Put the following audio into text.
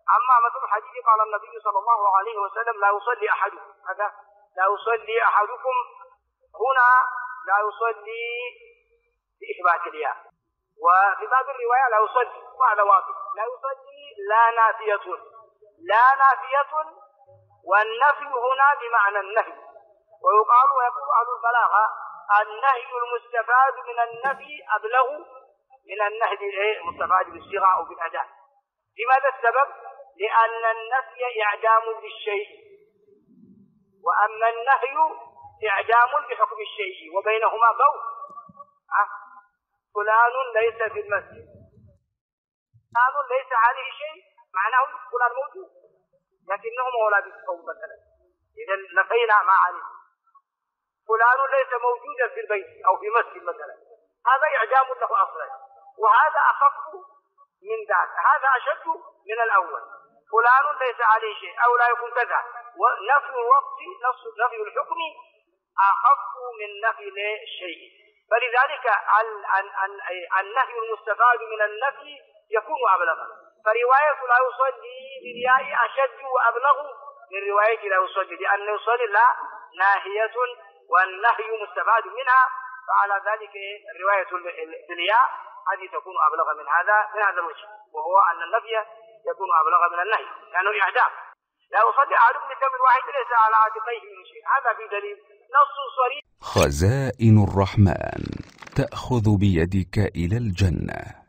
أما مثل الحديث قال النبي صلى الله عليه وسلم لا يصلي أحدكم، هذا لا يصلي أحدكم هنا لا يصلي بإثبات الياء، وفي بعض الرواية لا يصلي، وهذا واضح، لا يصلي لا نافية، لا نافية، والنفي هنا بمعنى النهي. ويقول أهل البلاغة النهي المستفاد من النفي أبلغ من النهي المستفاد بالصيغة أو بالأداء. لماذا السبب؟ لأن النفي إعدام للشيء، وأما النهي إعدام لحكم الشيء، وبينهما ضوء. فلان ليس في المسجد، فلان ليس عليه شيء، معناه فلان موجود لكنه ما لابس ثوب مثلا، إذا نفينا ما عليه. فلان ليس موجودا في البيت أو في مسجد مثلا، هذا إعدام له أصلا، وهذا أخف من ذاك، هذا أشد من الأول. فلان ليس عليه شيء أو لا يكون كذا، ونفي الوقت نفي الحكم أخف من نفي الشيء. فلذلك النهي المستفاد من النفي يكون أبلغ، فرواية لا يصلي بالياء أشد وأبلغ من رواية لا يصلي، لأن يصلي لا ناهية والنهي مستفاد منها، فعلى ذلك الرواية بالياء هذه تكون أبلغ من هذا الوجه، وهو أن النفي يكون أبلغ من النهي لأنه إعدام. لا يصلي أحدكم بثوب واحد ليس على عاتقيه من شيء، هذا في دليل نص صريح. خزائن الرحمن تأخذ بيدك إلى الجنة.